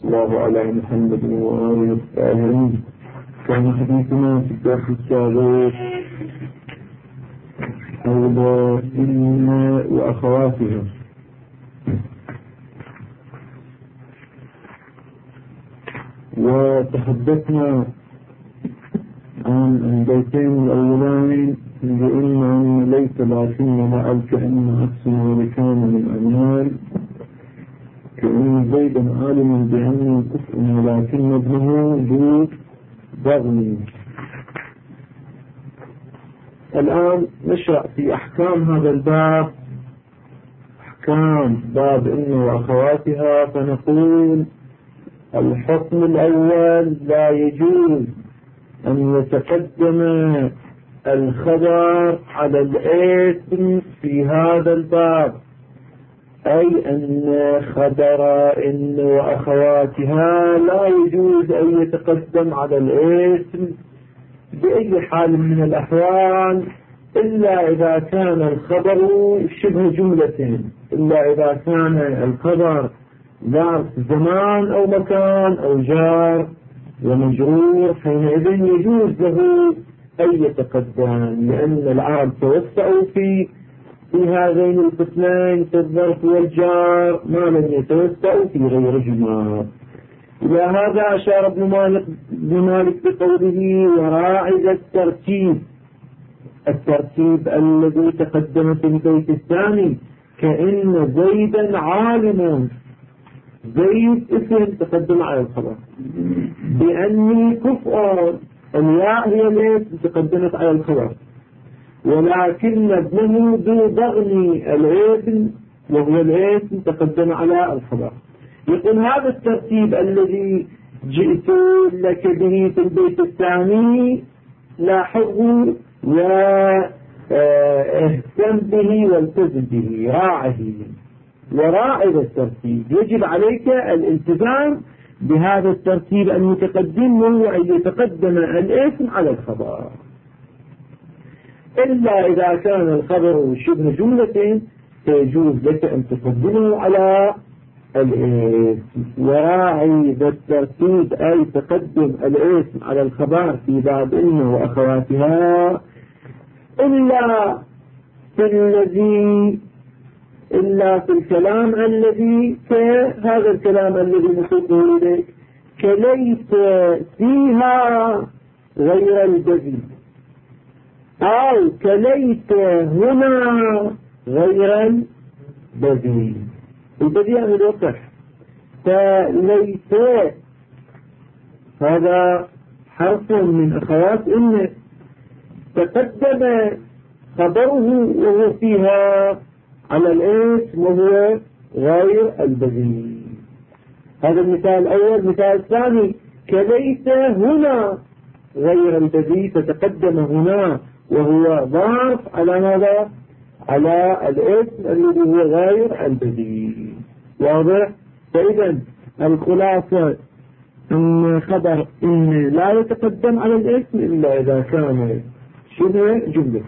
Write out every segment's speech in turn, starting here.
الله على محمد وآله الطاهرين. كان حديثنا في الدرس السابق حول إن وأخواتها، وتحدثنا عن البيتين الأولين بإن ليس لكنها الكأن أحسن ولكان من أمال، كأن زيدا عالم بأنه كفء ولكن ابنه ذو بغي. الآن نشرع في أحكام هذا الباب، أحكام باب إن وأخواتها. فنقول الحكم الأول: لا يجوز أن يتقدم الخبر على الاسم في هذا الباب، أي أن خبر إن وأخواتها لا يجوز أن يتقدم على الاسم بأي حال من الأحوال، إلا إذا كان الخبر شبه جملة، إلا إذا كان الخبر ظرف زمان أو مكان أو جار ومجرور، حينئذ يجوز له أن يتقدم، لأن العرب توسعوا في هذين القسمين، في الظرف والجار، ما لم يتوسعوا في غيرهما. إلى هذا أشار ابن مالك بقوله: وراعي الترتيب الذي تقدم في البيت الثاني، كأن زيدا عالم. زيد اسم تقدم على الخبر، بأني كفء، الياء هي الاسم تقدمت على الخبر، ولكن ابنه ذو ضغني الابن وهو الاسم تقدم على الخبر. يقول هذا الترتيب الذي جئت لك به في البيت الثاني لاحظه واهتم به والتزم به، راعه وراعي الترتيب. يجب عليك الالتزام بهذا الترتيب المتقدم، وهو أن يتقدم الاسم على الخبر، إلا إذا كان الخبر شبه جملة فيجوز لك أن تقدمه على الاسم. وراعي الترتيب أي تقدم الاسم على الخبر في باب إن وأخواتها، إلا في الكلام الذي كهذا الكلام الذي نحطه إليك، كليس فيها غير البذي، أو كليس هنا غير البذي. البذي يعني الوقح، فليس هذا حرف من أخوات إن تقدم خبره وهو فيها على الاسم وهو غير البذي. هذا المثال الأول. المثال الثاني: كليس هنا غير البذي، فتقدم هنا وهو ظرف على ماذا؟ على الاسم الذي هو غير البذي. واضح؟ فإذا الخلاصة أن خبر إن لا يتقدم على الاسم إلا إذا كان شبه جملة،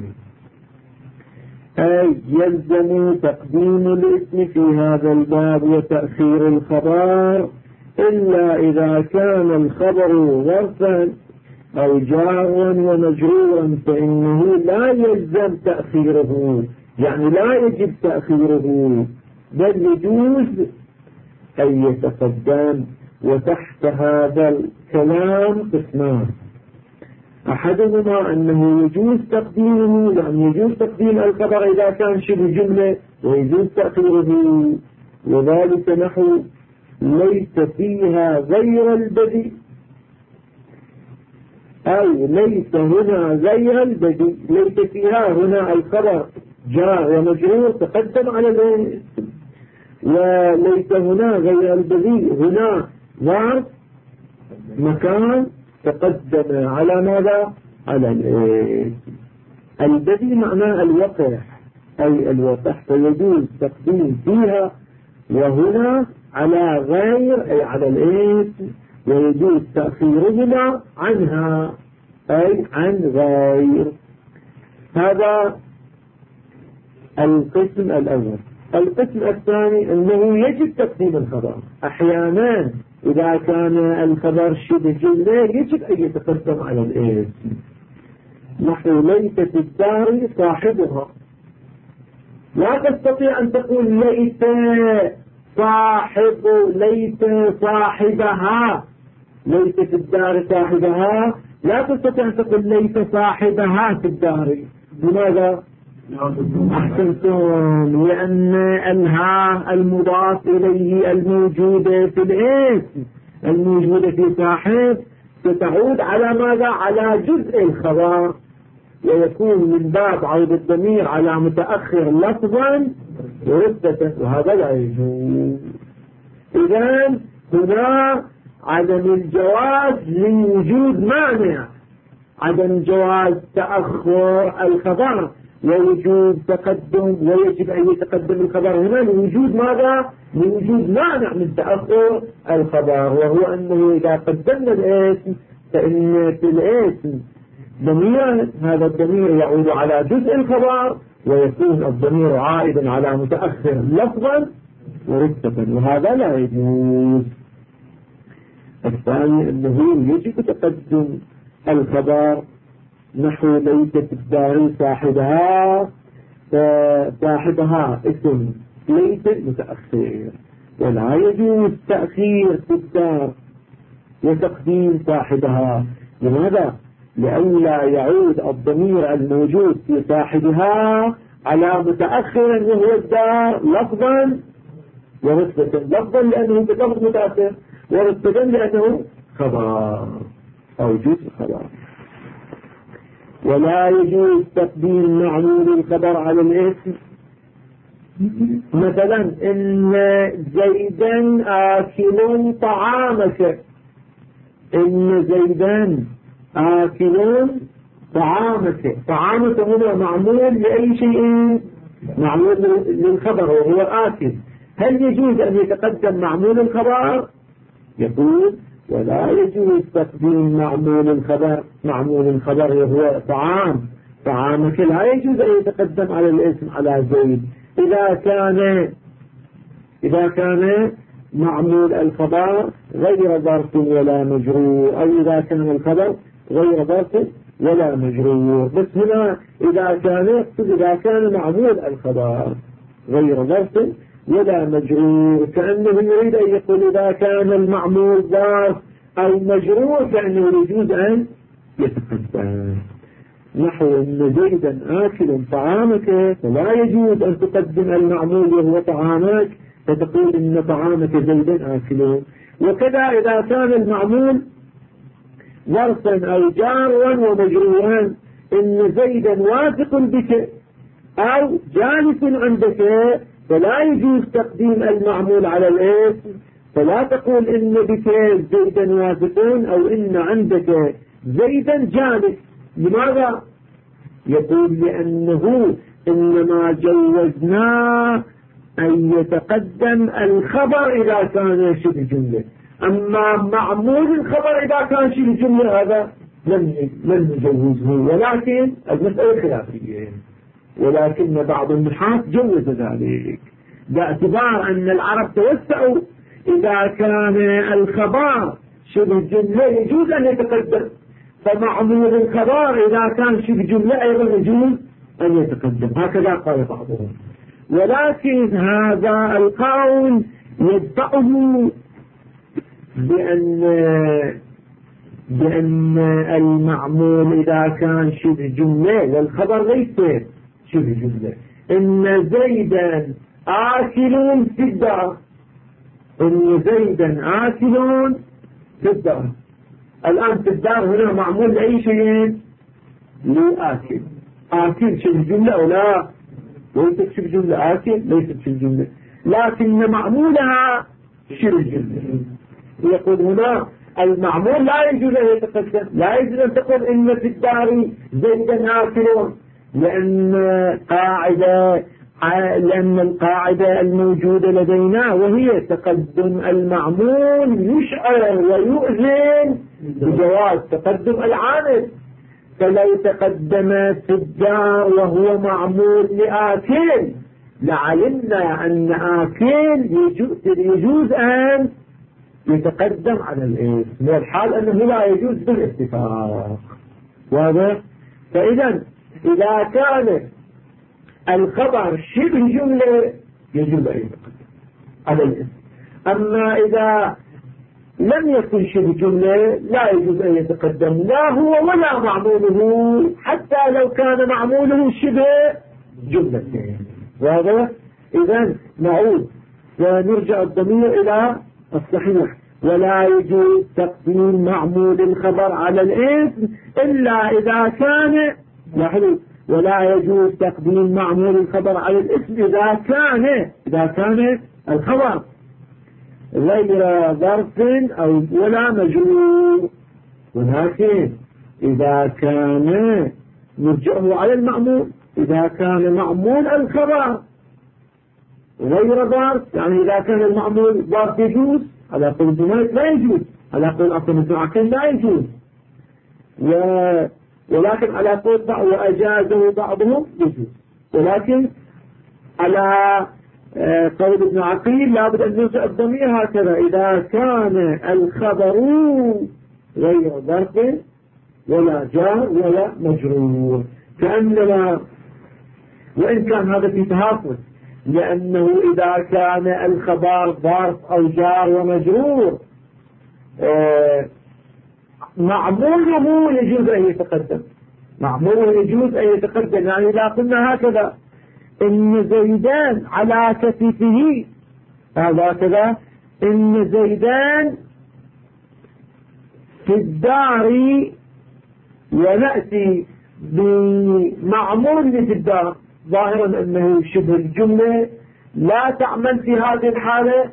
أي يلزم تقديم الاسم في هذا الباب وتأخير الخبر، إلا إذا كان الخبر ظرفا أو جارا ومجرورا، فإنه لا يلزم تأخيره، يعني لا يجب تأخيره، بل يجوز أن يتقدم. وتحت هذا الكلام قسمان: أحدهما أنه يجوز تقديمه، يعني يجوز تقديم الخبر إذا كان شبه جملة، ويجوز تأخيره، وذلك نحو: ليس فيها غير البذي، أو ليس هنا غير البذي. ليس فيها هنا الخبر جار ومجرور تقدم على الاسم، وليس هنا غير البذي هنا ظرف مكان تقدم على ماذا؟ على الاسم. البذي معناه الوقح، أي الوقح، فيجوز تقديم فيها وهنا على غير، أي على الاسم، ويجوز تأخيرهما عنها، أي عن غير. هذا القسم الأول. القسم الثاني أنه يجب تقديم الخبر. أحيانا إذا كان الخبر شبه جملة يجب أن يتقدم على الاسم، نحو ليست الدار صاحبها. لا تستطيع أن تقول ليس صاحبها، ليست الدار صاحبها، لا تستطيع أن تقول ليس صاحبها في الدار. لماذا؟ أحسنتم، لأن الها المضاف إليه الموجودة في الاسم الموجودة في صاحب ستعود على ماذا؟ على جزء الخبر، ويكون من باب عود الضمير على متأخر لفظا ورتبة، وهذا لا يجوز. إذن هنا عدم الجواز لوجود مانع، عدم جواز تأخر الخبر ووجود تقدم، ويجب أن يتقدم الخبر هنا لوجود ماذا؟ لوجود مانع من تأخر الخبر، وهو أنه إذا قدمنا الاسم فإن في الاسم ضميرا، هذا الضمير يعود على جزء الخبر ويكون الضمير عائدا على متأخر لفظا ورتبة، وهذا لا يجوز. الثاني أنه يجب تقدم الخبر، نحو ليست الدار صاحبها، فصاحبها اسم ليست متأخر، ولا يجوز تأخير في الدار وتقديم صاحبها. لماذا؟ لئلا يعود الضمير الموجود في صاحبها على متأخر وهو الدار لفظا ورتبة. لفظا لأنه بلفظ متأخر، ورتبة لأنه خبر أو جزء خبر. ولا يجوز تقديم معمول الخبر على الاسم. مثلا إن زيدا آكل طعامك، إن زيدا آكل طعامك، طعامك هنا معمول لأي شيء؟ معمول للخبر وهو آكل. هل يجوز أن يتقدم معمول الخبر؟ يقول ولا يجوز تقديم معمول الخبر، معمول الخبر وهو طعام، طعامك لا يجوز أن يتقدم على الاسم على زيد إذا كان معمول الخبر غير ظرف ولا مجرور، أو إذا كان الخبر غير ظرف ولا مجرور. بس هنا إذا كان معمول الخبر غير ظرف ولا مجرور، كأنه يريد أن يقول إذا كان المعمول ظرف أو مجرور كأنه يجوز أن يتقدم، نحو إن زيدا آكل طعامك، فلا يجوز أن تقدم المعمول وهو طعامك فتقول إن طعامك زيدا آكل. وكذا إذا كان المعمول ظرفا أو جارا ومجرورا، إن زيدا واثق بك أو جالس عندك، فلا يجوز تقديم المعمول على الاسم، فلا تقول إن بك زيدا واثقون أو إن عندك زيدا جالس. لماذا؟ يقول لأنه إنما جوزنا أن يتقدم الخبر إذا كان شبه جملة، أما معمول الخبر إذا كان شبه جملة هذا لم نجوزه، ولكن المسألة خلافية، ولكن بعض النحاة جوز ذلك باعتبار أن العرب توسعوا، إذا كان الخبر شبه جملة يجوز أن يتقدم، فمعمول الخبر إذا كان شبه جملة أيضا يجوز أن يتقدم، هكذا قال بعضهم. ولكن هذا القول يدفعه بأن المعمول إذا كان شبه جملة والخبر ليس شبه جملة، إن زيدا آكل في الدار، إن زيدا آكل في الدار. الآن في الدار هنا معمول لأي شيء؟ لآكل. آكل شبه جملة أو لا؟ ليست شبه جملة. آكل ليست شبه جملة، لكن معمولها شبه جملة. يقول هنا المعمول لا يجوز أن يتقدم، لا يجوز أن تقول إن في الدار زيدا آكلون، لأن القاعدة الموجودة لدينا وهي تقدم المعمول يشعر ويؤذن بجواز تقدم العامل. فلو تقدم في الدار وهو معمول لآكل لعلمنا أن آكل يجوز أن يتقدم على الاسم، والحال أنه لا يجوز بالاتفاق. واضح؟ فإذا إذا كان الخبر شبه جملة يجوز أن يتقدم على الاسم، أما إذا لم يكن شبه جملة لا يجوز أن يتقدم لا هو ولا معموله، حتى لو كان معموله شبه جملة. واضح؟ إذن نعود ونرجع الضمير إلى الصحيح. ولا يجوز تقديم معمول الخبر على الاسم إلا إذا كان، لاحظوا، ولا يجوز تقديم معمول الخبر على الاسم إذا كان الخبر غير ظرف أو ولا مجرور. ولكن إذا كان نرجعه على المعمول، إذا كان معمول الخبر غير ظرف، يعني إذا كان المعمول ظرف يجوز، على قول جمالك لا يجوز، على قول أصل عقيل لا يجوز، ولكن على قول وأجازه بعضهم يجوز. ولكن على قول ابن عقيل لابد أن نرجع الضمير هكذا: إذا كان الخبر غير ظرف ولا جار ولا مجرور. كأننا، وإن كان هذا في تهافت، لأنه إذا كان الخبر ظرف أو جار ومجرور معموله يجوز أن يتقدم، معموله يجوز أن يتقدم. يعني إذا قلنا هكذا: إن زيدان على كتفه، هذا كذا، إن زيدان في الدار، ونأتي بمعمول في الدار، ظاهرا أنه شبه الجملة لا تعمل في هذه الحالة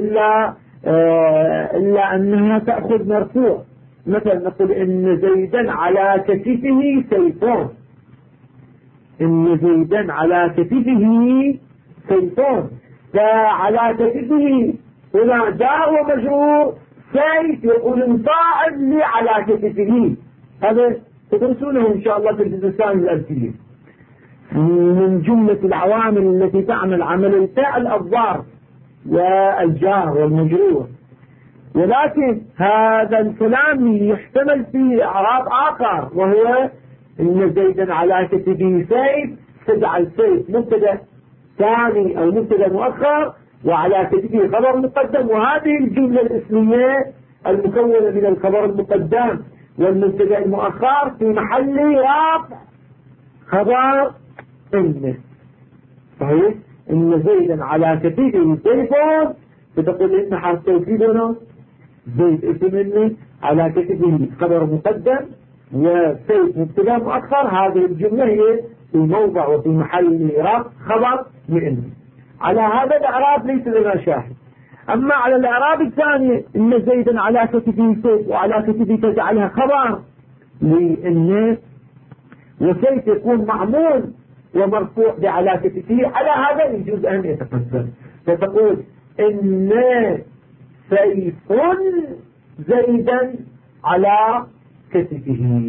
إلا أنها تأخذ مرفوع. مثلا نقول: إن زيدا على كتفه سيفون، إن زيدا على كتفه سيفون، فعلى كتفه هنا جاء ومجرور، سيف يقول مصاعد لي على كتفه. هذا تدرسونه إن شاء الله في الجزء الثاني من الألفية. من جملة العوامل التي تعمل عمل الفعل الظرف والجار والمجرور. ولكن هذا الكلام يحتمل فيه إعراب آخر، وهو إن زيدا على كتفه سيف، تجعل سيف مبتدا ثاني أو مبتدا مؤخر، وعلى كتفه خبر مقدم، وهذه الجملة الاسمية المكونة من الخبر المقدم والمبتدا المؤخر في محل رفع خبر إن. صحيح؟ إن زيدا على كتفه سيف، فتقول إن حرف توكيد هنا زيد اسم إن، على كتفه خبر مقدم، وسيف مبتدا مؤخر. هذه الجملة هي في موضع وفي محل رفع خبر من. على هذا الإعراب ليس لنا شاهد. أما على الإعراب الثاني: إن زيدا على كتفه سيف، وعلى كتفه تجعلها خبر لإن، وسيف يكون معمول ومرفوع على كتفه، على هذا يجوز أن يتقدم. فتقول: إن سيف زيدا على كتفه،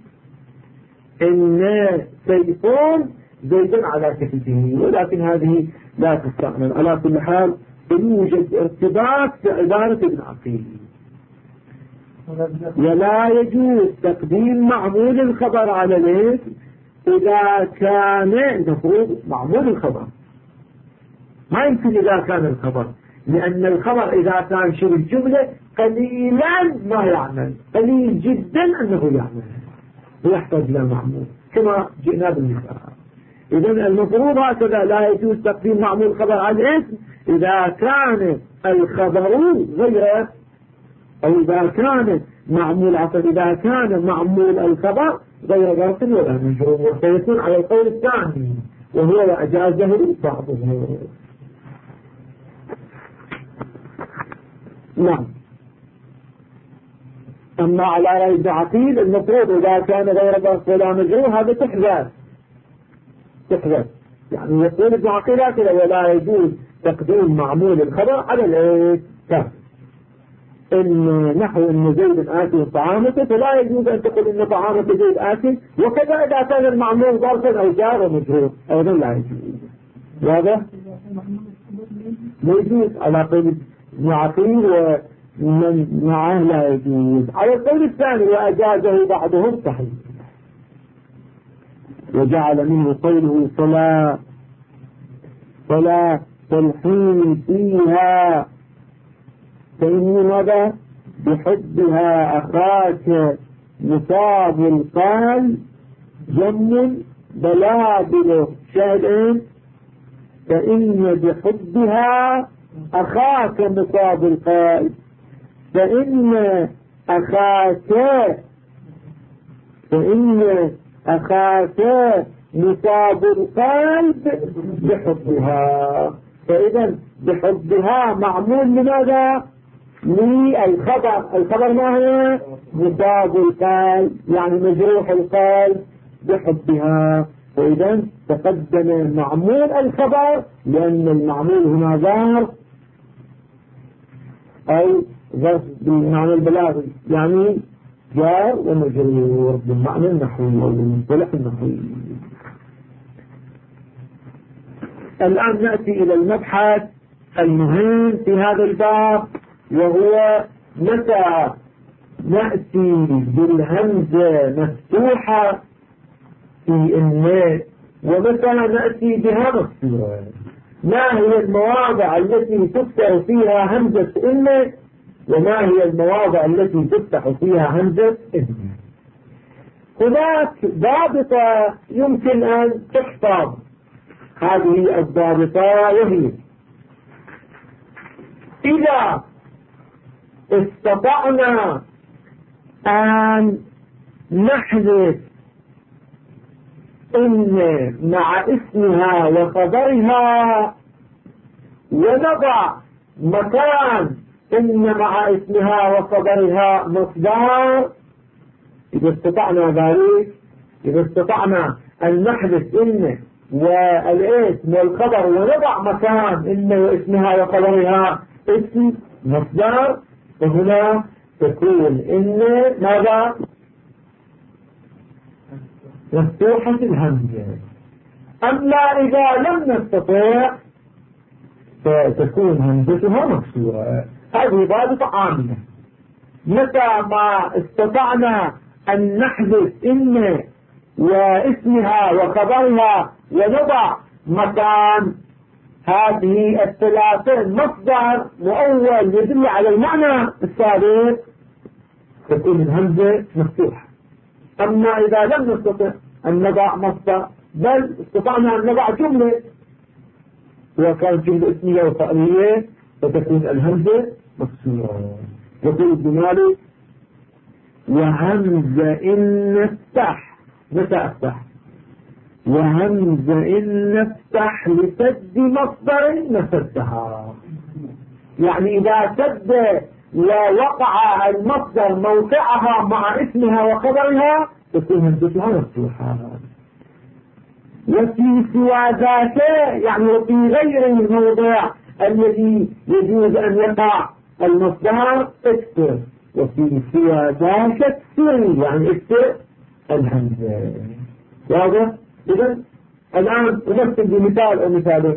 إن سيف زيدا على كتفه. ولكن هذه لا تستعمل. على كل حال يوجد ارتباط في عبارة ابن عقيل. ولا يجوز تقديم معمول الخبر على الاسم إذا كان المفروض معمول الخبر، ما يمكن إذا كان الخبر، لأن الخبر إذا كان شبه الجملة قليلا ما يعمل، قليل جدا أنه يعمل، ويحتاج إلى معمول كما جئنا بالمثال. إذن المفروض هكذا: لا يجوز تقديم معمول الخبر على الاسم إذا كان الخبر غير، أو إذا كان معمول إذا كان معمول الخبر غير ظرف ولا مجرور، فيكون على القول الثاني وهو وأجازه بعضهم. نعم. أما على رأي ابن عقيل المفروض إذا كان غير ظرف ولا مجرور هذا تحذف، يعني يقول ابن عقيل هكذا: ولا يجوز تقديم معمول الخبر على الاسم. إن نحو إن زيد آكل طعامته، فلا يجوز أن تقول إن طعامة زيد آكل، وكذا إذا كان المعمول ظرفا أو جار ومجرور أيضا لا يجوز. واضح؟ لا يجوز على قول ابن عقيل ومن معه لا يجوز. على القول الثاني وأجازه بعضهم صحيح، وجعل منه قوله فلا تلحين فيها فإن ماذا بحبها أخاك مصاب القال جم بلابل شاهدين، فإن بحبها أخاك مصاب القال، فإن أخاك مصاب القلب بحبها. فإذا بحبها معمول لماذا؟ الخبر ما هو مصاب القلب يعني مجروح القلب بحبها. فإذا تقدم معمول الخبر لأن المعمول هنا ظاهر أو ظرف بالمعنى البلاغي يعني جار ومجرور بالمعنى النحوي أو بالمصطلح النحوي. الآن نأتي إلى المبحث المهم في هذا الباب، وهو متى نأتي بالهمزة مفتوحة في الناس ومتى نأتي بها مكسورة. ما هي المواضع التي تفتح فيها همزة إن وما هي المواضع التي تفتح فيها همزة إن؟ هناك ضابطة يمكن أن تحفظ هذه الضابطة، وهي إذا استطعنا أن نحذف إن مع اسمها وخبرها ونضع مكان إن مع اسمها وخبرها مصدر، إذا استطعنا ذلك، إذا استطعنا أن نحذف إن والاسم والخبر ونضع مكان إن واسمها وخبرها اسم مصدر، فهنا تكون إن ماذا؟ مفتوحة الهمزة. أما إذا لم نستطيع فتكون همزتها مكسورة. هذه ضابطة عامة. متى ما استطعنا أن نحذف إن واسمها وخبرها ونضع مكان هذه الثلاثة مصدر مؤول يدل على المعنى السابق تكون الهمزة مفتوحة. أما إذا لم نستطع أن نضع مصدر بل استطعنا أن نضع جملة وكانت جملة اسمية وفعلية فتكون الهمزة مكسورة. يقول ابن مالك وهمزة إن افتح، متى افتح؟ وهمزة إن افتح لسد مصدر نسدها، يعني إذا سد ووقع المصدر موقعها مع اسمها وخبرها تكون همزتها مفتوحة. وفي سوى ذاك يعني وفي غير الموضع الذي يجوز أن يقع المصدر اكسر، وفي سوى ذاك اكسر يعني اكسر الهمزة. واضح؟ إذن الآن نمثل بمثال أو مثالين.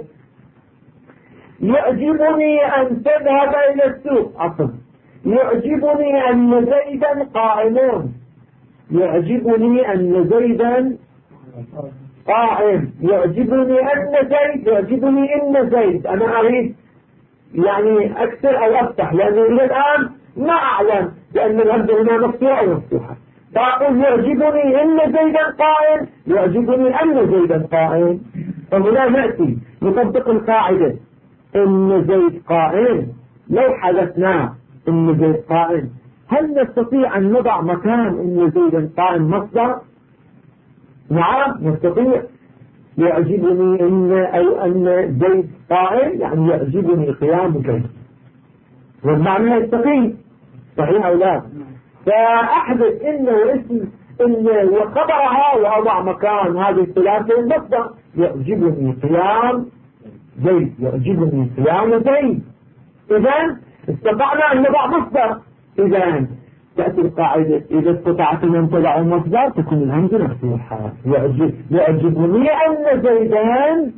يعجبني أن تذهب إلى السوق. عفوا، يعجبني أن زيدا قائم. يعجبني أن زيدا قائم. يعجبني أن زيد، يعجبني إن زيد. أنا أريد يعني أكثر أو أفتح لأنه إلى الآن ما أعلم لأن الهمزة هنا مفتوحة أو مفتوحة. فأقول يعجبني إن زيدا قائم، يعجبني أن زيدا قائم. فهنا نأتي نطبق القاعدة إن زيد قائم. لو حدثنا إن زيد قائم هل نستطيع أن نضع مكان إن زيدا قائم مصدر؟ نعم نستطيع. يعجبني أن زيد قائم يعني يعجبني قيام زيد، والمعنى يستقيم. صحيح أو لا؟ فأحدث إن واسم إن وخبرها وأضع مكان هذه الثلاثة المصدر. يعجبني قيام زيد، يعجبني قيام زيد. إذن استطعنا أن نضع مصدر. إذن تأتي القاعدة إذا استطعت أن تضع المصدر تكون الهمزة مفتوحة. يعجبني أن زيدان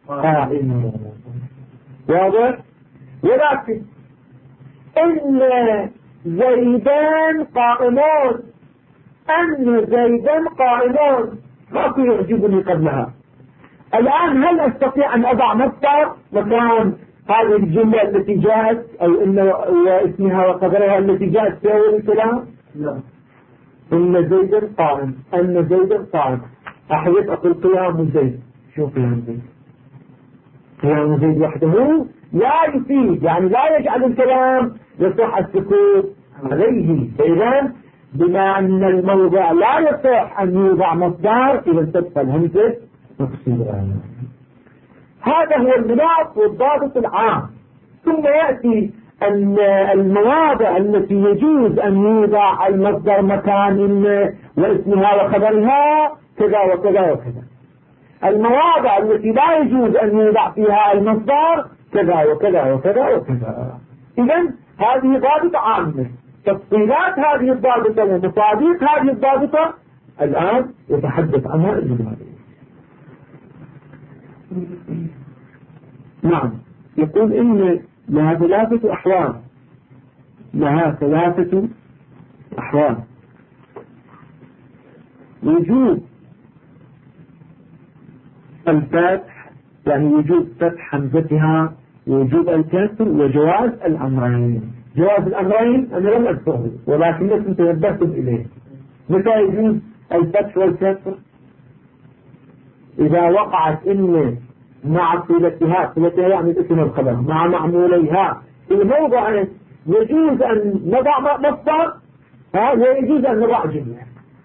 قائم. واضح؟ ولكن إن زيدان قائمون، أن زيدان قائمون ما يعجبني قبلها. الآن هل أستطيع أن أضع مصدر مكان هذه الجملة التي جاءت أو إن واسمها وقدرها التي جاءت في أول الكلام؟ لا. إن زيدا قائم، أن زيدا قائم. أحيث أقول قيام زيد. شو قيام زيد؟ قيام زيد وحده لا يفيد، يعني لا يجعل الكلام يصح السكوت عليه. فإذا بما أن الموضع لا يصح أن يوضع مصدر إذا تبقى الهمزة مكسورة. هذا هو المناط والضابط العام. ثم يأتي أن المواضع التي يجوز أن يوضع المصدر مكان إن واسمها وخبرها كذا وكذا وكذا. المواضع التي لا يجوز أن يوضع فيها المصدر كذا وكذا وكذا وكذا. إذن هذه ضابطة عامة. تفصيلات هذه الضابطة ومصادق هذه الضابطة الآن يتحدث عنها الجمالي. نعم، يقول إن لها ثلاثة أحوال. لها ثلاثة أحوال: وجود الفتح، يعني وجود فتح حمزتها، وجود الكسر، وجواز الأمرين. جواز الأمرين أنا لم أذكره ولكنكم تنبهتم إليه. متى يجوز الفتح والكسر؟ إذا وقعت إن مع صلتها يعني الاسم والخبر مع معموليها في موضع يجوز أن نضع مصدر ويجوز أن نضع جملة.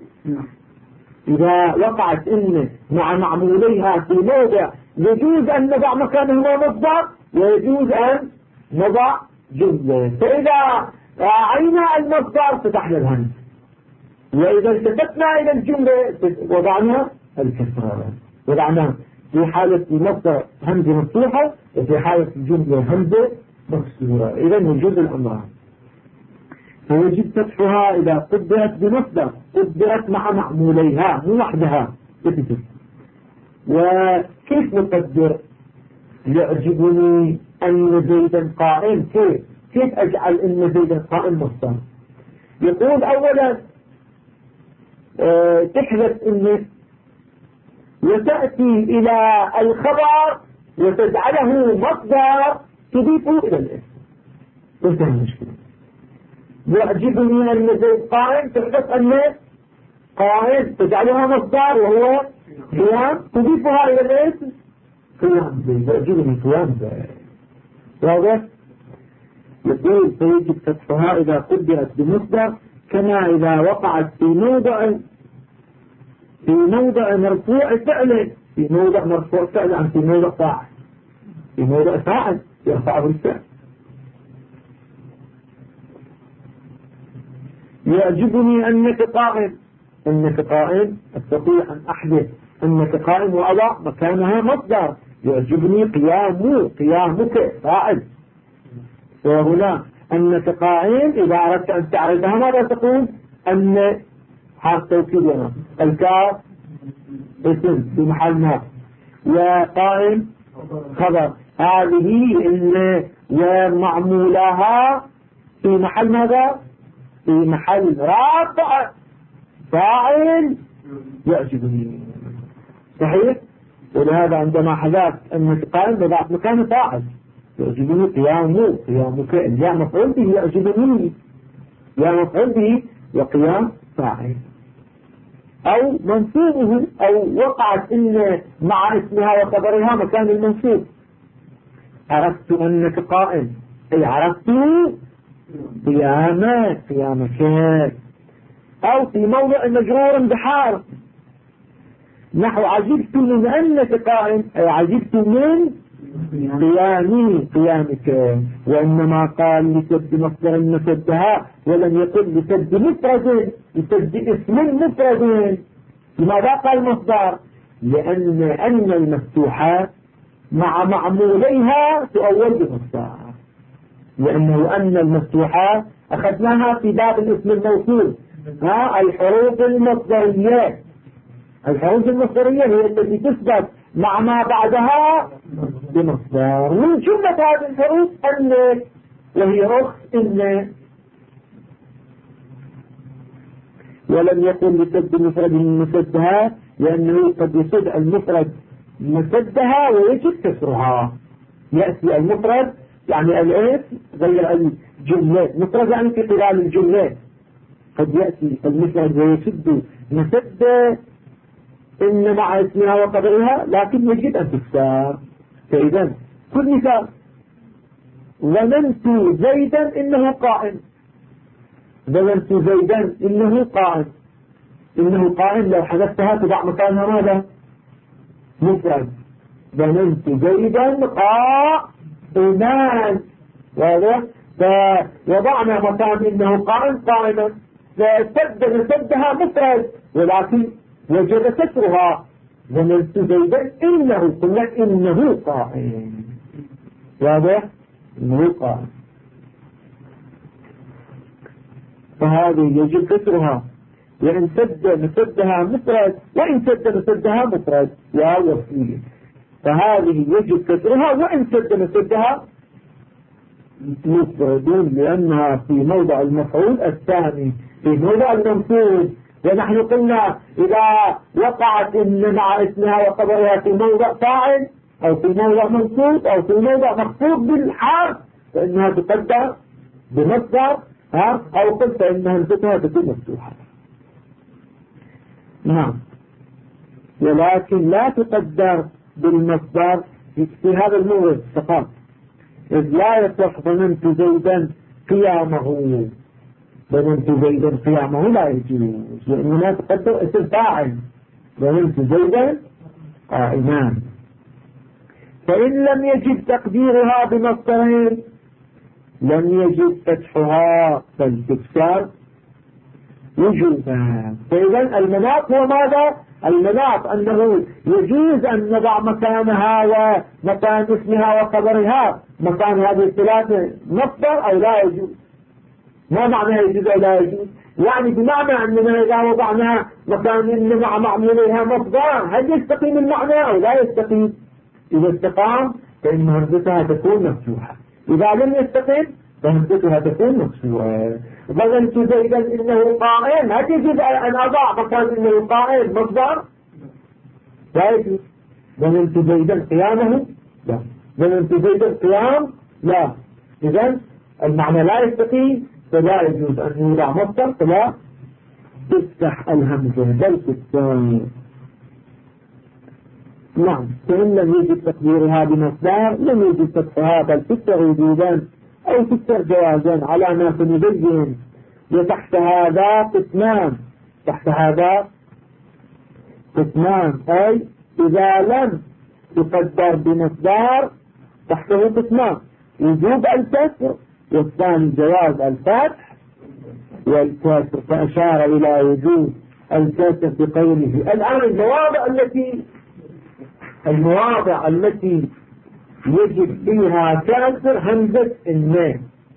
إذا وقعت إن مع معموليها في موضع يجوز أن نضع مكانهما مصدر ويجوز أن نضع جملة. فإذا راعينا المصدر فتحنا الهمز، وإذا التفتنا إلى الجملة وضعنا الكسر. وضعنا في حالة المصدر همزة مفتوحة وفي حالة الجملة همزة مكسورة. إذا وجود الأمران. فيجب فتحها إذا قدرت بمصدر، قدرت مع معموليها مو وحدها. وكيف نقدر؟ يعجبني أن زيدا قائم. كيف أجعل أن زيدا قائم مصدر؟ يقول أولا تحذف أن وتأتي إلى الخبر وتجعله مصدر تضيفه إلى الاسم. انتهى المشكلة. يعجبني أن زيد قائم، تحدث أن قائم تجعلها مصدر وهو قيام تضيفها إلى الاسم قيام زيد. يعجبني قيام زيد. واضح؟ يقول فيجب فتحها إذا قدرت بمصدر، كما إذا وقعت في موضع مرفوع فعل، في موضع مرفوع فعل عن في موضع فاعل، في موضع فاعل يرفعه الفعل. يعجبني أنك قائم. أنك قائم أستطيع أن أحدث أنك قائم وأضع مكانها مصدر. يعجبني قيامك فاعل. وهنا أنك قائم إذا أردت أن تعرفها ماذا تقول؟ أن حرف توكيد هنا الكاف اسم في محل نصب وقائم خبر. هذه ومعمولها في محل ماذا؟ في محل رفع فاعل. يعجبني. صحيح؟ ولهذا عندما حذفت أنك قائم وضعت مكان فاعل. يعجبني قيامك. الجاء مفعول به يعجبني، جاء مفعول به وقيام فاعل. أو منصوبه، أو وقعت إن مع اسمها وخبرها مكان المنصوب. عرفت أنك قائم، أي عرفت قيامك. أو في موضع مجرور بحال نحو عجبت من أنك قائم، أي عجبت من قيامك. وإنما قال لسد مصدر مسدها ولم يقل لسد مفرد، لسد اسم مفرد. لماذا قال مصدر؟ لأن المفتوحات مع معموليها تؤول بمصدر. لأنه أن المفتوحات أخذناها في باب الاسم الموصول. الحروف المصدرية هي التي تثبت مع ما بعدها بمصدر. من جملة هذه الحروف أن، وهي أخت إن، ولم يكن لسد المفرد مسدها، لأنه قد يسد المفرد مسدها ويجب كسرها. يأتي المفرد يعني الاسم غير الجملات، مفرد يعني في خلال الجملات قد يأتي المفرد ويسد مسد إن مع اسمها وقدرها، لكن يجب أن تكسر. فإذا كل مثال: ظننت زيدا إنه قائم، ظننت زيدا إنه قائم، إنه قائم لو حذفتها تضع مكانها ماذا؟ مفرد. ظننت زيدا قائما، واضح؟ فوضعنا مكان إنه قائم قائما، فسدها مفرد ولكن وجب كسرها. ظننت زيدا إنه، قلنا إنه قائم، واضح؟ إنه قائم، فهذه يجب كسرها. وإن سد مسدها مفرد، وإن سد مسدها مفرد يا وفيه، فهذه يجب كسرها وإن سد مسدها مفردون، لأنها في موضع المفعول الثاني، في موضع المنصوب. ونحن قلنا إذا وقعت إن مع اسمها وخبرها في موضع فاعل أو في موضع منصوب أو في موضع مخفوض بالحرف فإنها تقدر بمصدر، أو قلت إن همزتها تكون مفتوحة. نعم، ولكن لا تقدر بالمصدر في هذا المورد فقط، إذ لا يصح ظننت زيدا قيامه. ظننت زيدا قيامه لا يجوز، لأنه لا تقدر اسم فاعل. ظننت زيدا قائما. فإن لم يجب تقديرها بمصدرين لم يجب فتحها بل تكسر وجوبا. فإذا المناط هو ماذا؟ المناط أنه يجوز أن نضع مكانها ومكان اسمها وخبرها مكان هذه الثلاثة مصدر أو لا يجوز. ما معنى يجوز أو لا يجوز؟ يعني بمعنى أننا إذا وضعنا مكان إن مع معمولها مصدر هل يستقيم المعنى أو لا يستقيم؟ إذا استقام فإن همزتها تكون مفتوحة، إذا لم يستقيم فهمزتها تكون مكسورة. ظننت زيدا إنه قائم، هل يجب أن أضع مكان إنه قائم مصدر؟ لا يجوز. ظننت زيدا قيامه؟ لا. ظننت زيدا قيام؟ لا. إذن المعنى لا يستقيم، فلا يجوز أن يوضع مصدر، فلا تفتح الهمزة بل تكسر. نعم، فإن لم يجب تقديرها بمصدر لم يجب فتحها بل تكسر وجوبا أو تكسر جوازا على ما سنبين. وتحت هذا قسمان، تحت هذا قسمان، أي إذا لم تقدر بمصدر تحته قسمان: وجوب الكسر، والثاني جواز الفتح والكسر. فأشار إلى وجوب الكسر بقوله. الآن المواضع التي يجب فيها كسر همزة الناس.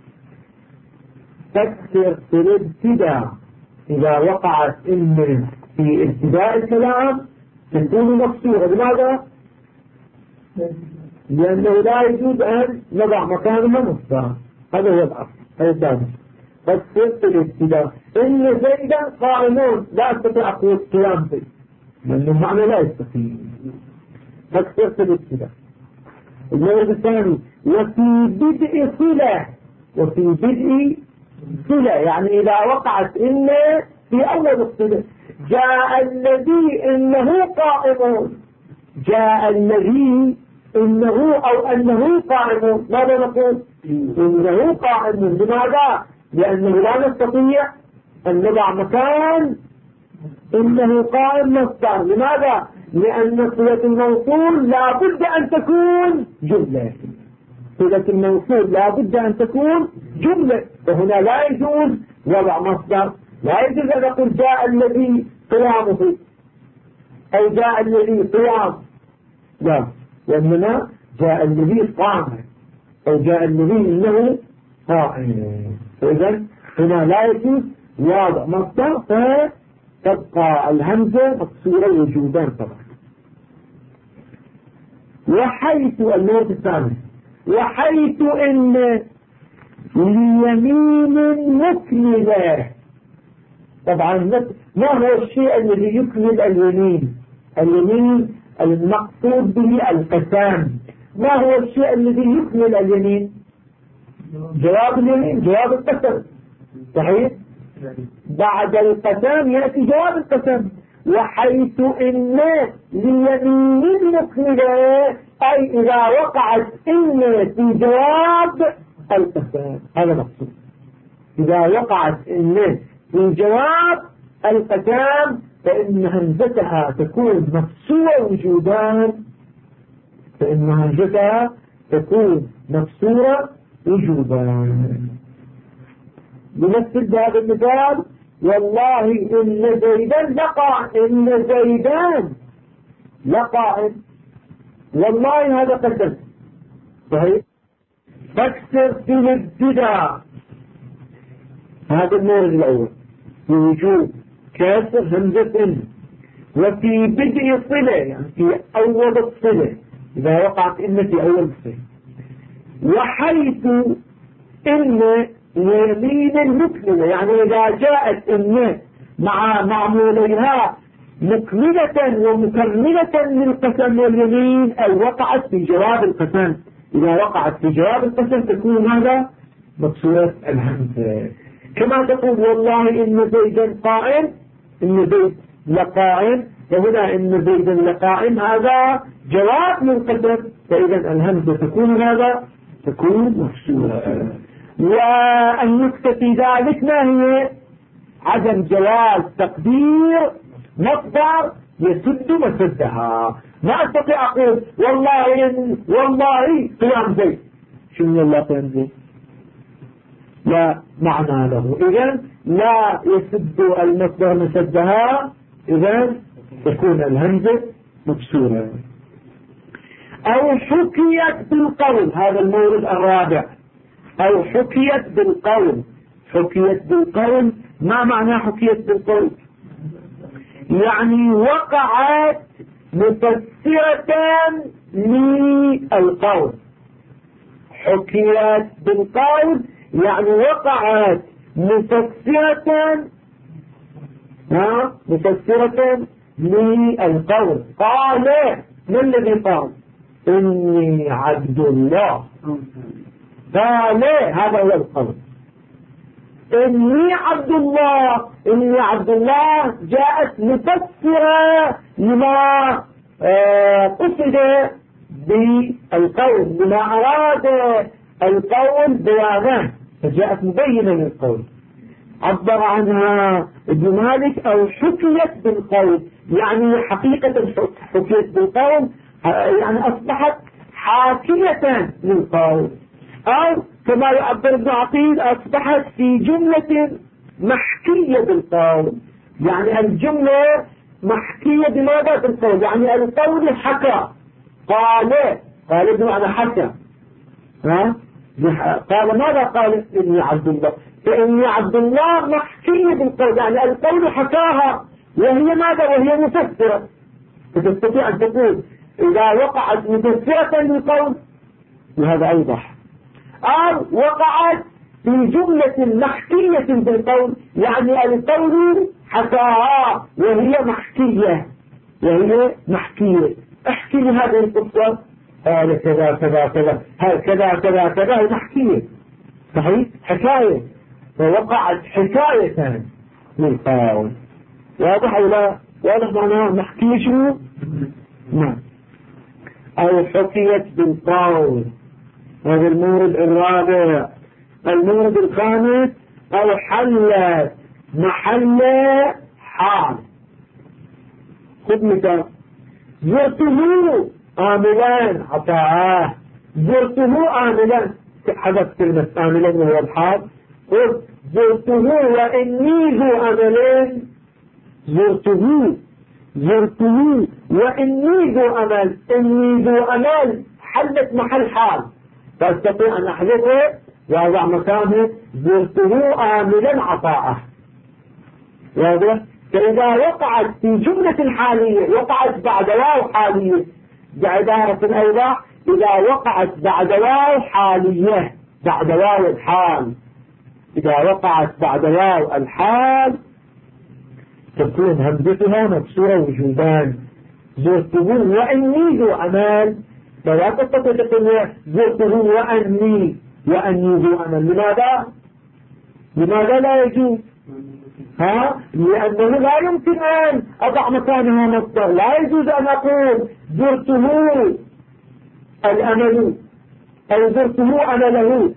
تكسر في الابتداء، إذا وقعت إن في ابتداء الكلام تكون مكسورة. لماذا؟ لأنه لا يجوز أن نضع مكانها مصدر، هذا هو الأصل، هذا الثاني. تكسر في الابتداء. إن زيدا قائمون، لا أستطيع أقول قيام زيد لأن المعنى لا يستقيم. تكسر في الابتداء. المورد الثاني: وفي بدء صلة، وفي بدء صلة يعني إذا وقعت إن في أول الصلة. جاء الذي إنه قائم، جاء الذي إنه أو أنه قائم، ماذا نقول؟ إنه قائم. لماذا؟ لأنه لا نستطيع أن نضع مكان إنه قائم مصدر. لماذا؟ لأن صلة الموصول لا بد أن تكون جملة. صلة الموصول لا بد أن تكون جملة، وهنا لا يجوز وضع مصدر. لا يجوز أن أقول جاء الذي قيامه أو جاء الذي قيام، لا، وإنما جاء الذي قام أو جاء الذي إنه قائم. فإذا هنا لا يجوز وضع مصدر، فتبقى الهمزة مكسورة وجوبا طبعا. وحيث المورد الثاني وحيث إن ليمين مكملة. طبعا ما هو الشيء الذي يكمل اليمين؟ اليمين المقصود به القسام. ما هو الشيء الذي يكمل اليمين؟ جواب اليمين، جواب القسم. صحيح؟ بعد القسم يأتي جواب القسم. وحيث إن ليمين مكملة أي إذا وقعت إن في جواب القسم، هذا مقصود. إذا وقعت إن في جواب القسم فإن همزتها تكون مكسورة وجودا، فإن همزتها تكون مكسورة وجودا. بنفس هذا المثال: والله إن زيدان إن زيدان لقائم. والله هذا قسم. صحيح؟ فاكسر في الابتداء، هذا المورد الأول، في وجوب كسر همزة إن، وفي بدء صلة يعني في أول الصلة إذا وقعت إن في أول الصلة. وحيث إن يمين مكملة يعني إذا جاءت إن مع معموليها مكملة ومكملة للقسم واليمين أو وقعت في جواب القسم. إذا وقعت في جواب القسم تكون هذا مكسورة الهمزة. كما تقول والله إن زيدا قائم، إن زيد لقائم، وهنا إن زيدا لقائم هذا جواب للقسم، فإذا الهمزة تكون هذا تكون مكسورة. والنكتة في ذلك ما هي؟ عدم جواز تقدير مصدر يسد مسدها. ما أستطيع أقول والله قيام زيد. شنو الله قيام زيد؟ لا معنى له. إذن لا يسد المصدر مسدها، إذن تكون الهمزة مكسورة. أو حكيت بالقول، هذا المورد الرابع. أو حكيت بالقول. حكيت بالقول، ما معنى حكيت بالقول؟ يعني وقعت مفسرة للقول. حكيت بالقول يعني وقعت مفسرة للقول. قال، ما الذي قال؟ إني عبد الله. قال هذا هو القول. إني عبد الله، إني عبد الله جاءت مفسرة لما قصد بالقول، لما أراد القول بيانه، فجاءت مبينة للقول. عبر عنها ابن مالك أو حكيت بالقول، يعني حقيقة حكيت بالقول يعني أصبحت حاكية للقول. أو كما يعبر ابن عقيل أصبحت في جملة محكية بالقول، يعني الجملة محكية بماذا بالقول؟ يعني القول حكى. قال بمعنى حكى. قال ماذا؟ قال إني عبد الله. فإني عبد الله محكية بالقول، يعني القول حكاها، وهي ماذا؟ وهي مفسرة. فتستطيع أن تقول إذا وقعت مفسرة للقول وهذا أوضح، أو وقعت في جملة محكية بالقول، يعني القول حكاها وهي محكية. احكي لي هذه القصة. قال كذا كذا كذا، كذا كذا كذا، محكية. صحيح؟ حكاية. فوقعت حكاية للقول. واضح أو لا؟ واضح معناها محكية شنو؟ نعم. أو حكيت بالقول، هذا المورد الرابع. المورد الخامس: أو حلت محل حال. خذ مثال: زرته آملا عطاءه. زرته آملا، حدث كلمة آملا وهو الحال. قل زرته وإني ذو أمل. زرته وإني ذو أمل. إني ذو أمل حلت محل حال، فأستطيع أن أحذفه وأضع مكانه زرته آملا عطاءه. واضح؟ فإذا وقعت في جملة حالية، وقعت بعد واو حالية، بعبارة أوضح إذا وقعت بعد واو حالية، بعد واو الحال، إذا وقعت بعد واو الحال تكون همزتها مكسورة وجوبان. زرته وأني ذو أمل، فلا تستطيع تقول زرته وأني ذو أمل. لماذا لا يجوز؟ لأنه لا يمكن أن أضع مكانها مصدر. لا يجوز أن أقول زرته الأمل أو زرته أمله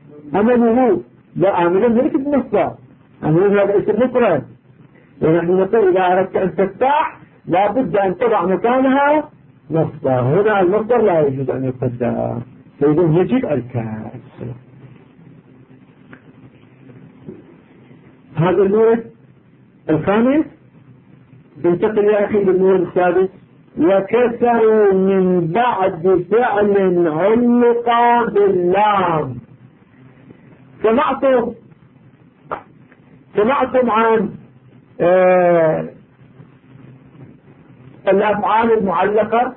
لا، أمل ملك المصدر، أمل هذا اسم مفرد. ونحن نقول إذا أردت أن تفتح لا بد أن تضع مكانها مصدر. هنا المصدر لا يجوز أن يقدر، فإذن يجب الكسر. هذا النور الخامس. انتقل يا أخي للنور السادس. وكسروا من بعد فعل علق باللام. سمعتم عن الأفعال المعلقة.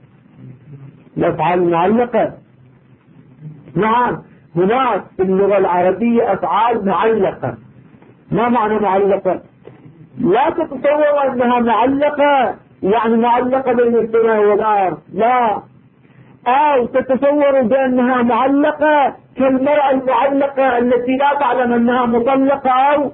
نعم، هناك في اللغة العربية أفعال معلقة. ما معنى معلقة؟ لا تتصور أنها معلقة يعني معلقة بين السماء والأرض، لا. أو تتصور بأنها معلقة كالمرأة المعلقة التي لا تعلم أنها مطلقة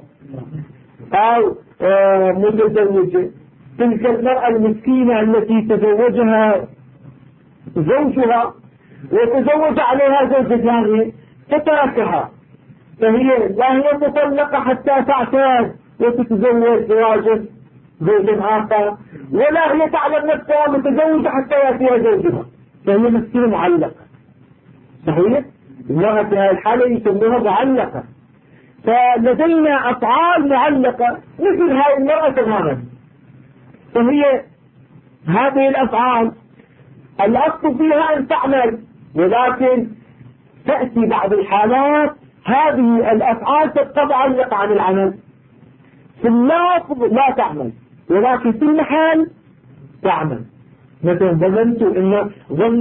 أو متزوجة. تلك المرأة المسكينة التي تزوجها زوجها وتزوج عليها زوج ثاني فتركها، فهي لا هي مطلقة حتى تعتاد وتتزوج زوج آخر، ولا هي تعلم نفسها متزوجة حتى يأتيها زوجها، فهي مسكينة معلقة. صحيح؟ اللغة في هذه الحالة يسمونها معلقة. فلدينا أفعال معلقة مثل هذه المرأة تماما. فهي هذه الأفعال الأصل فيها أن تعمل، ولكن تأتي بعض الحالات هذه الأفعال تبقى معلقة عن العمل. في اللفظ لا تعمل، ولكن في المحل تعمل. مثلا ظن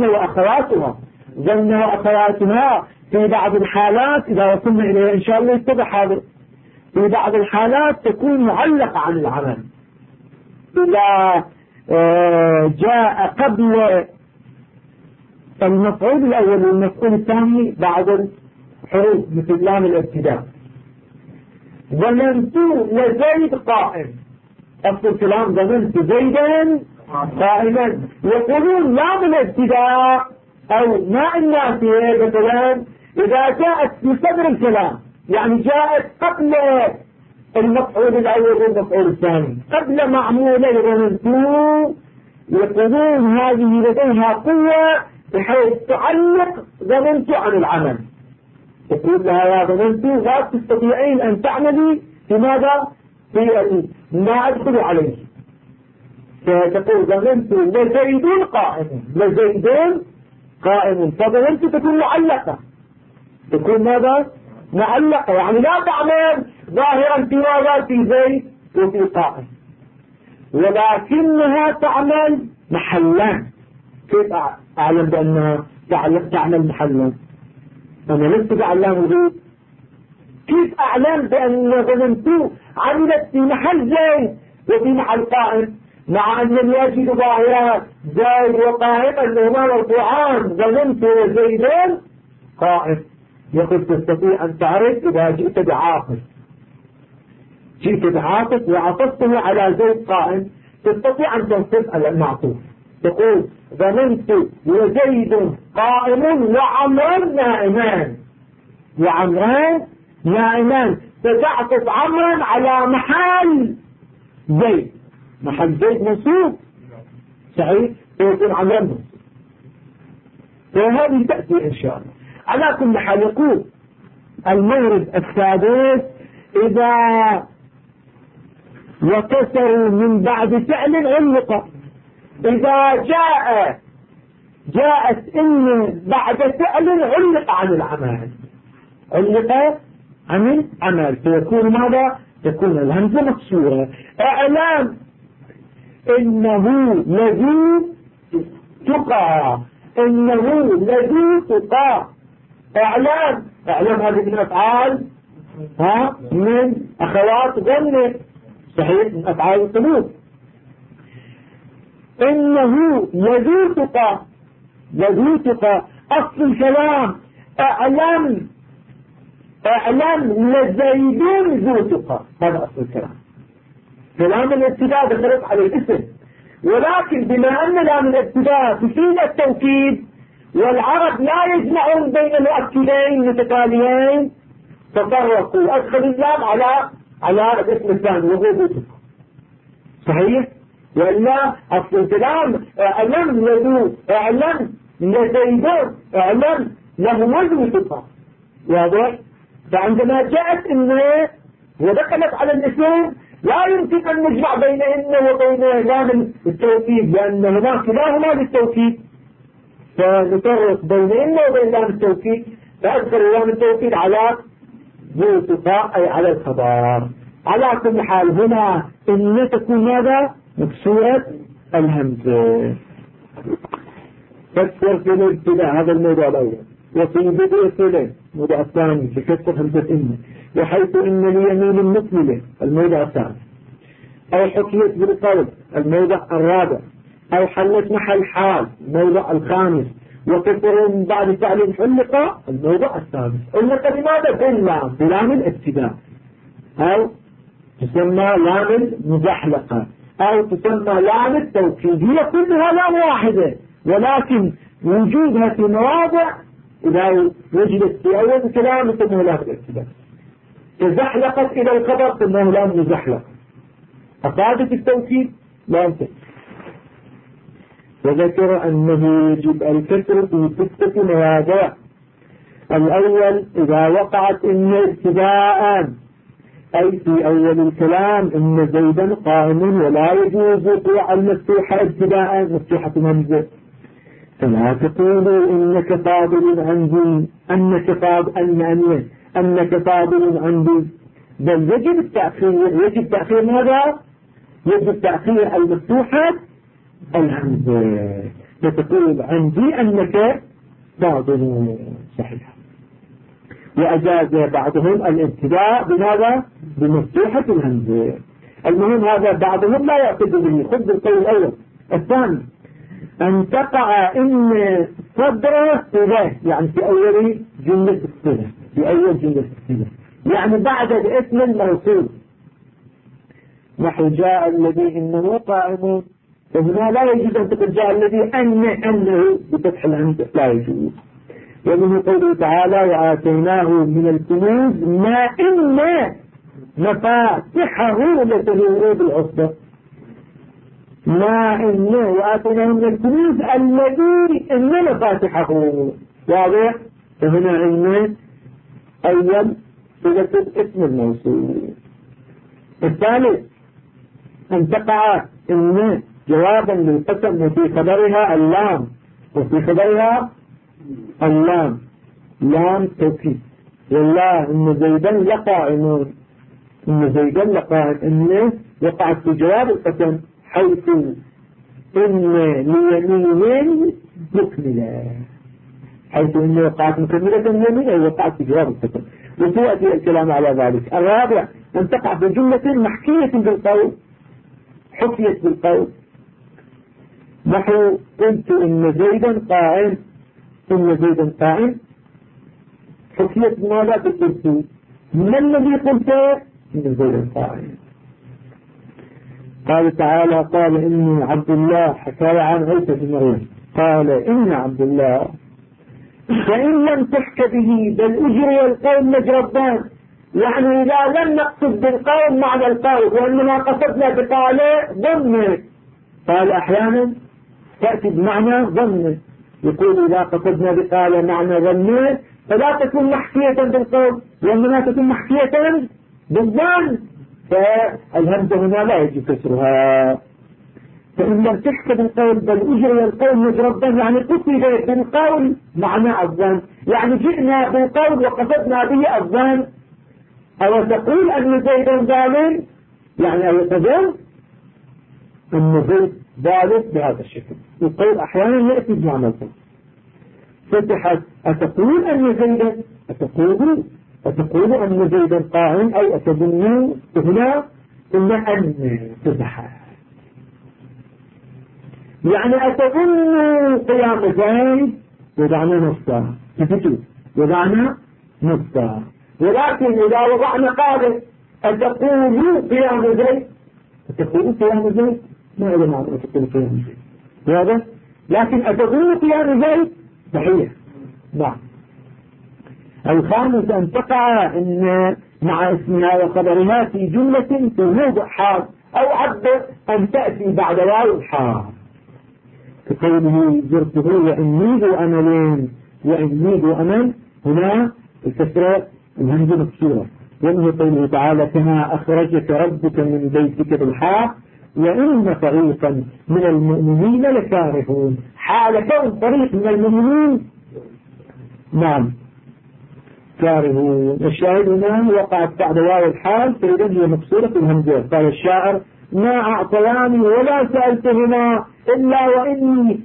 وأخواتها في بعض الحالات إذا وصلنا إليها إن شاء الله يتضح هذا. في بعض الحالات تكون معلقة عن العمل إذا جاء قبل المفعول الأول والمفعول الثاني بعض الحروف مثل لام الابتداء. ظننت لزيد قائم، أصل الكلام ظننت زيدا قائما. يقولون لام الابتداء أو ما النافية مثلا إذا جاءت في صدر الكلام، يعني جاءت قبل المفعول الأول والمفعول الثاني، قبل معمولي ظننت، يقولون هذه لديها قوة بحيث تعلق ظننت عن العمل. تقول لها يا ظننت لا تستطيعين أن تعملي في ماذا؟ في ما أدخل عليه. فتقول ظننت لزيد قائم، فظننت تكون معلقة، تكون ماذا؟ معلقة، يعني لا تعمل ظاهرا في ماذا؟ في زيد وفي قائم، ولكنها تعمل محلا. كيف أعلم بأنها تعمل محلا؟ أنا لست علام الغيب. كيف أعلم بأن ظننت عملت في محل زيد وفي محل قائم، مع أنني أجد ظاهرات زيد وقائم أنهما مرفوعان، ظننت زيدان قائم. يقول تستطيع أن تعرف إذا جئت بعاطف وعطفته على زيد قائم، تستطيع أن تنصب المعطوف، تقول ظننت وزيد قائم وعمران نائمان، فتعطف عمرا على محل زيد، محل زيد منصوب صحيح، فيكون عمران منصوب. وهذه تأتي إن شاء الله. على كل حال يقول المورد السادس إذا وكسروا من بعد فعل علق. إذا جاءت إن بعد فعل علق عن العمل، فيكون ماذا؟ تكون الهمزة مكسورة. اعلام إنه لذو تقى، إنه لذو تقى. اعلم هذه من أفعال من أخوات ظن، صحيح، من أفعال القلوب. إنه لذو تقى، أصل الكلام اعلم لزيد ذو تقى، هذا أصل الكلام. كلام الابتداء دخلت على الاسم، ولكن بما أن لام الابتداء تفيد التوكيد، والعرب لا يجمعون بين مؤكدين متتاليين، تفرقوا أدخل اللام على الاسم الثاني وهو ذو تقى، صحيح؟ وإلا أصل الكلام اعلم لزيد، اعلم له ذو تقى، واضح؟ فعندما جاءت إنه ودخلت على الاسم لا يمكن أن نجمع بين إنه وبين لام التوكيد، لأن هناك كلاهما للتوكيد، فنفرق بين إنه وبين لام التوكيد، فأدخل لام التوكيد على ذو تقى أي على الخبر. على كل حال هنا إن تكون ماذا؟ مكسورة الهمزة. تكسر في الابتداء، هذا الموضوع الأول. وفي بدء الثلاث الموضوع الثاني تكسر همزة إن، وحيث إن اليمين المكملة الموضوع الثاني، أو حكيت بالقول الموضع الرابع، أو حلت محل حال الموضع الخامس، وكسر من بعد فعل حلق الموضع السادس. حلق لماذا؟ بلام الابتداء، أو تسمى لام المزحلقة، أو تسمى لام التوكيد. هي كلها لام واحدة، ولكن وجودها في مواضع إذا وجدت في أول الكلام تسمى لام الابتداء. تزحلقت إلى الخبر تسمى لام مزحلقة. أفادت التوكيد لام تكيد. وذكر أنه يجب الكسر في 6 مواضع. الأول إذا وقعت إن ابتداء، أي في أول الكلام إن زيدا قائم، ولا يجوز وقوع المفتوحة ابتداء مفتوحة همزة، فلا تقولوا إنك فاضل عندي، أنك فاضل عندي، بل يجب التأخير ماذا؟ يجب تأخير المفتوحة الهمزة، فتقول عندي أنك فاضل، صحيح. وأجاز بعضهم الابتداء بماذا؟ بمفتوحة الهمزة. المهم هذا بعضهم لا يعتد به، خذ بالقول الأول. الثاني أن تقع إن صدره إليه، يعني في أول جملة الصلة، يعني بعد الاسم الموصول، نحو جاء الذي إنه قائم، فهنا لا يجوز أن تقول جاء الذي أنه بفتح الهمزة، لا يجوز. ومنه قوله تعالى وآتيناه من الكنوز ما إن مفاتحه لتنوء بالعصبة، ما إن وآتيناه من الكنوز الذي إن مفاتحه، واضح؟ فهنا إن أول صيغة الاسم الموصول. الثالث أن تقع إن جوابا للقسم وفي خبرها اللام، لام توكيد، والله إن زيدا لقائمون، إن وقعت في جواب القسم، حيث إن ليمين مكملة، حيث إن وقعت مكملة اليمين وقعت في جواب القسم، وسيأتي الكلام على ذلك. الرابع أن تقع في جملة محكية بالقول، حكيت بالقول، نحو قلت إن زيدا قائم، حكيت ماذا بالقلت؟ من الذي قلت؟ إن زيدا قائم. قال تعالى قال إني عبد الله، حكاية عن عيسى بن مريم، قال إن عبد الله، فإن لم تحك به بل أجري القول مجرى الضان، يعني إذا لم نقصد بالقول معنى القول، وإنما قصدنا بقاله ضمن، قال أحيانا تأتي بمعنى ضمن، يقول إذا قصدنا بقاله معنى ضمن فلا تكون محكية بالقول، وإنما تكون محكية بالضمن، فالهمزة هنا لا يجب كسرها. فإن لم تحك بالقول بل أجري القول مجرى الضمن، يعني قصد بالقول معنى الضمن، يعني جئنا بالقول وقصدنا به الضمن. أو تقول أن زيدا ظالم، يعني أو تظن أن زيد ذلك بهذا الشكل. القول أحيانا يأتي بمعنى الفصل. فتحت أتقول أن زيدا أتقول أن زيدا قائم أي أتظن هنا إلا أن فتحت يعني أتظن قيام زيد وضعنا نصا وضعنا نصا. ولكن إذا وضعنا قابل أتقول قيام زيد ما إذا معنى أتقول قيام زيد هذا. لكن أتظن قيام زيد صحيح. نعم. الخامس أن تقع إن مع اسمها وخبرها في جملة في موضع حال أو عبر أن تأتي بعد واو الحال كقوله زرته وإني ذو أملين وإني ذو أمل هنا الكسرة الهمزة مكسورة. ومنه قوله تعالى كما أخرجك ربك من بيتك بالحق وإن فريقا من المؤمنين لكارهون حال كون فريق من المؤمنين نعم كارهون. الشاهد هنا وقعت بعد واو الحال فإذا هي مكسورة الهمزة. قال الشاعر ما أعطياني ولا سألتهما إلا وإني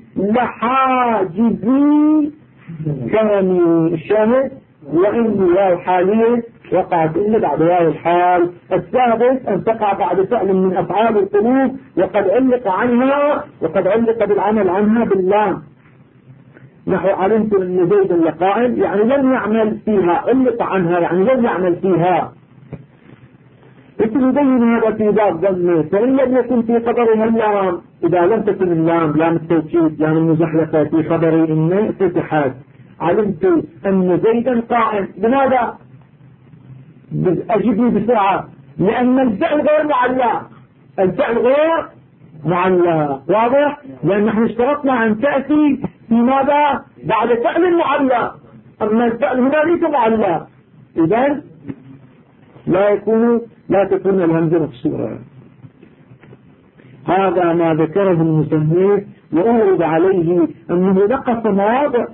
لحاجزي كرمي. الشاهد وإني واو حالية وقعت إلا بعد واو الحال. السادس أن تقع بعد فعل من أفعال القلوب وقد علق بالعمل عنها باللام نحو علمت أن زيدا لقائم يعني لم يعمل فيها علق عنها يعني لم يعمل فيها. يبين هذا في باب ذنه فإن لم يكن في خبرها اللام إذا لم تكن اللام لام التوكيد لام المزحلقة في خبر إن فتحت علمت أن زيدا قائم. بماذا؟ أجيبني بسرعة لأن الفعل غير معلق واضح. لأن نحن اشترطنا أن تأتي في ماذا بعد فعل معلق أما الفعل هنا ليس معلق إذن لا تكون الهمزة مكسورة. هذا ما ذكره المصنف وأورد عليه أنه نقص مواضع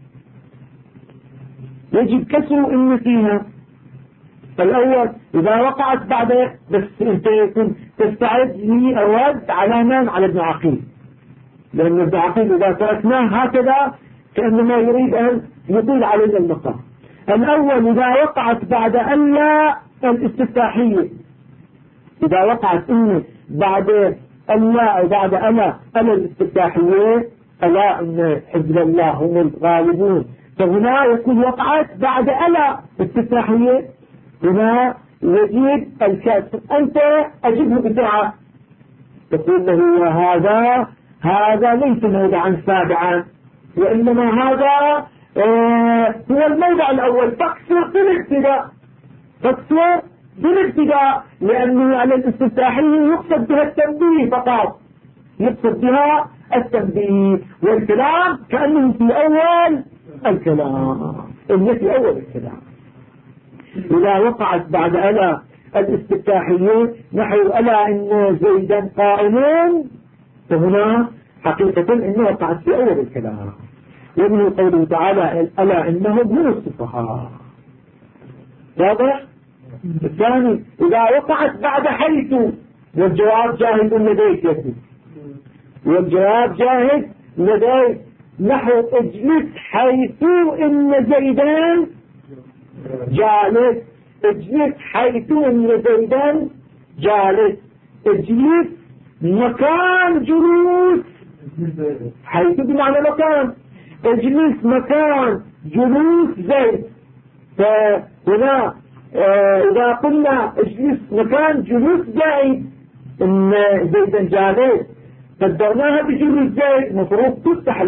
يجب كسر إن فيها. الأول إذا وقعت بعد بس أنت تستعد لي الرد على من؟ على ابن عقيل. لأن ابن عقيل إذا تركناه هكذا كأنما يريد أن يطيل علينا المقام. الأول إذا وقعت بعد ألا الاستفتاحية إذا وقعت إن بعد ألا أو بعد ألا الاستفتاحية ألا أن حزب الله هم الغالبون فهنا يكون وقعت بعد ألا الاستفتاحية هنا يجيب الكسر. أنت أجبه بسرعة تقول له هذا ليس موضعا سابعا وإنما هذا هو الموضع الأول تكسر بالابتداء لأنه على الاستفتاحية يقصد بها التنبيه فقط والكلام كأنه في أول الكلام إذا وقعت بعد ألا الاستفتاحية نحو ألا إن زيدا قائمون فهنا حقيقة إنه وقعت في أول الكلام. ومنه قوله تعالى ألا إنهم هم السفهاء واضح. الثاني إذا وقعت بعد حيث والجواب جاهز لديك نحو اجلس حيث إن زيدان جالس اجلس مكان جلوس حيث بمعنى مكان اجلس مكان جلوس زيد. فهنا إذا قلنا اجلس مكان جلوس زيد إن زيدا جالس قدرناها بجلوس زيد مفروض تفتح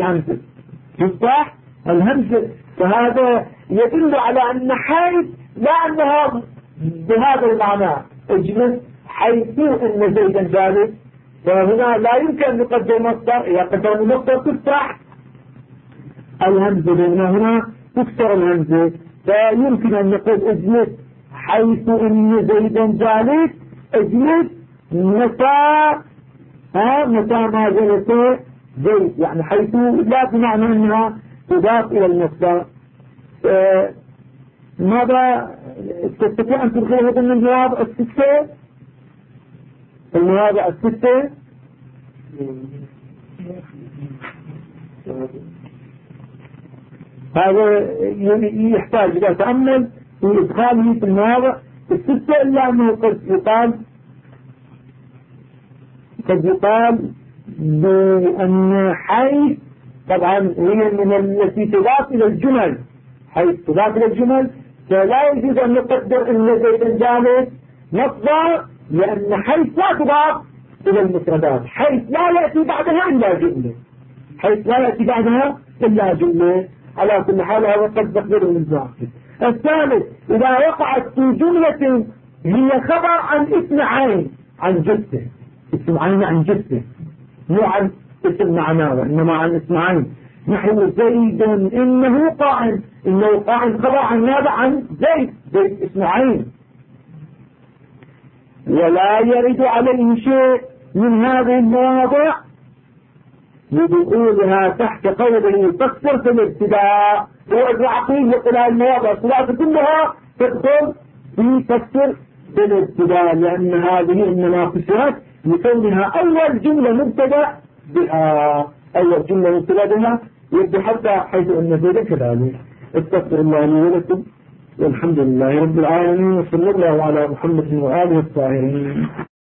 الهمزة فهذا يدل على أن حيث لا أنها بهذا المعنى اجلس حيث إن زيدا جالس فهنا لا يمكن أن نقدر مصدر. إذا قدرنا مصدر تفتح الهمزة لأن هنا تكسر الهمزة فيمكن أن نقول اجلس حيث إن زيدا جالس اجلس متى ما جلس زيد يعني حيث لا بمعنى أنها تضاف إلى المصدر. ماذا تستطيع أن تدخله ضمن المواضع الستة هذا يحتاج إلى تأمل وإدخاله في المواضع الستة، إلا أنه قد يقال بأن حيث طبعا هي من التي تضاف إلى الجمل، حيث تضاف إلى الجمل فلا يجوز أن نقدر أن زيدا جالس مصدر، لأن حيث لا تضاف إلى المفردات، حيث لا يأتي بعدها إلا جملة، حيث لا يأتي بعدها إلا جملة. على كل حال هذا قد تقدر من ذلك. الثالث إذا وقعت في جملة هي خبر عن اسم عين عن جثة، اسم عين عن جثة مو عن اسم معناه وإنما عن اسم عين، نحو زيد إنه قائم، إنه قائم خبر عن نابع عن زيد، زيد اسم عين، ولا يرد عليه شيء من هذه المواضع لدخولها تحت قوله فكر في الابتداء. والعقيل يقول هذه المواضع الثلاثة كلها تدخل في فكر في الابتداء، لأن هذه إنما فسرت لكونها أول جملة مبتدأ بها، أول جملة مبتدأ بها، يبدو حتى حيث أن ذلك كذلك. استغفر الله لي ولكم، والحمد لله رب العالمين، وصلى الله على محمد وآله الطاهرين.